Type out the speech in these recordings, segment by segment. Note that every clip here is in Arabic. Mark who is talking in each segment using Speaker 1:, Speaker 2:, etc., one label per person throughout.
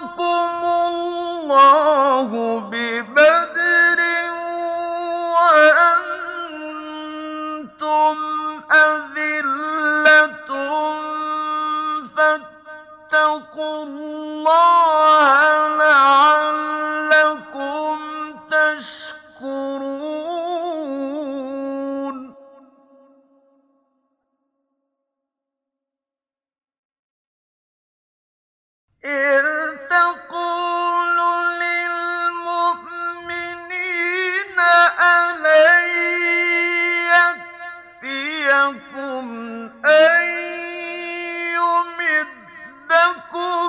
Speaker 1: الله ببدر وأنتم أذلة فاتقوا الله لعلكم تشكرون إذ تقول للمؤمنين ألن يكفيكم أن يمدكم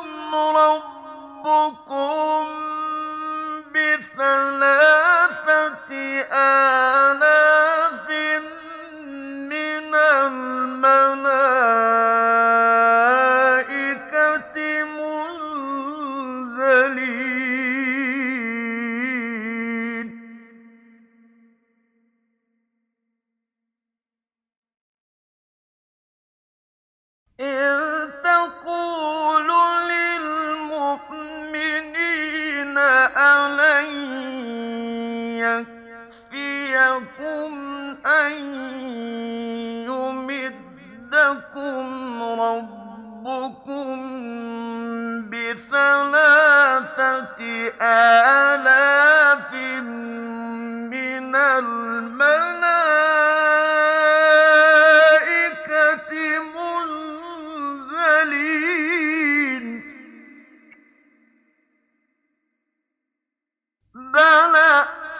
Speaker 1: ربكم بثلاثة آلاف من الملائكة منزلين إذ تقول للمؤمنين ألن يكفيكم أن يمدكم ربكم بثلاثة آلاف من الملائكة منزلين بلى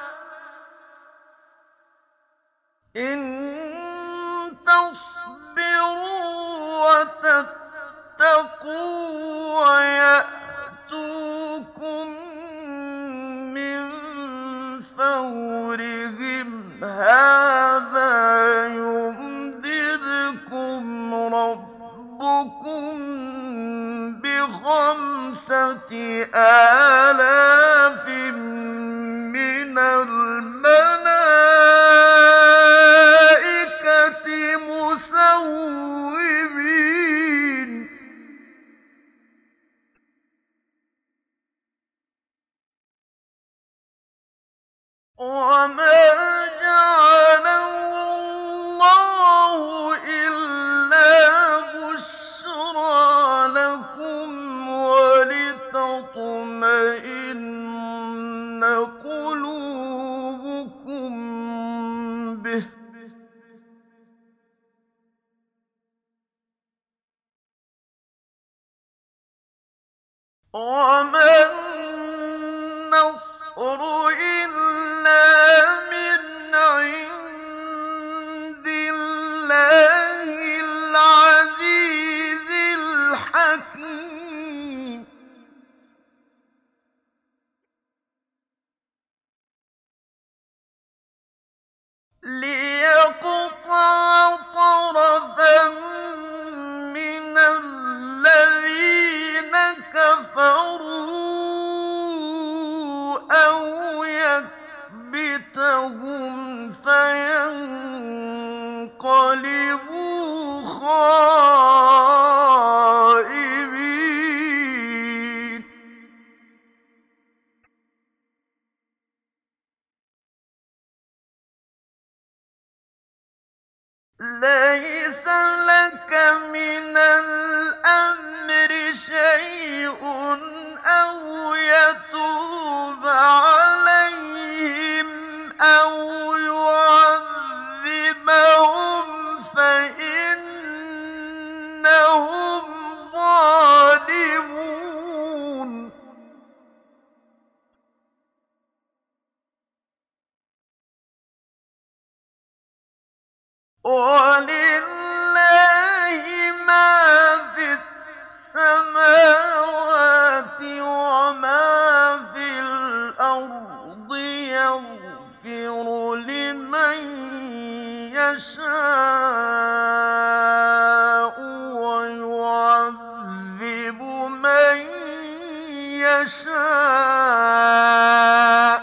Speaker 1: إن تصبروا وتتقوا ويأتوكم من فورهم هذا يمددكم ربكم بخمسة آلاف من الملائكة مسومين وما جعله الله إلا بشرى لكم ولتطمئن قلوبكم به وما النصر إلا من عند الله العزيز الحكيم ليقطع طرفا من الذين كفروا أو يكبتهم فينقلبوا خائبين ليس لك من الأمر شيء أو يتوب عليهم أو يعذبهم فإنهم ظالمون ولله ما في السماوات وما في الأرض يغفر لمن يشاء ويعذب من يشاء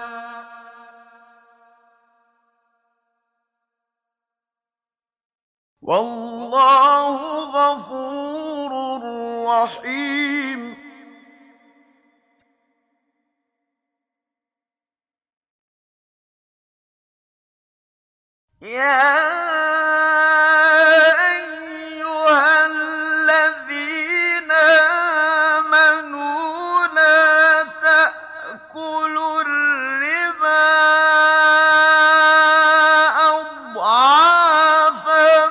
Speaker 1: والله غفور رحيم يا أيها الذين آمنوا لا تأكلوا الربا أضعافا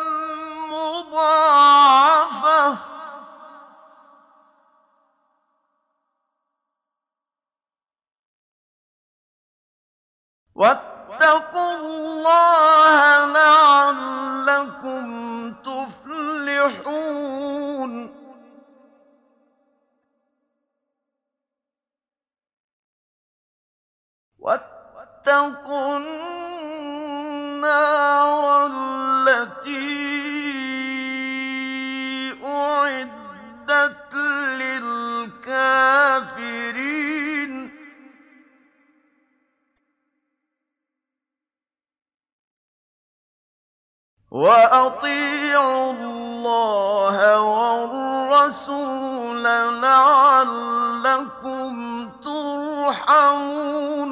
Speaker 1: مضاعفة واتقوا الله لعلكم تفلحون واتقوا النار التي أعدت للكافرين وأطيعوا الله والرسول لعلكم ترحمون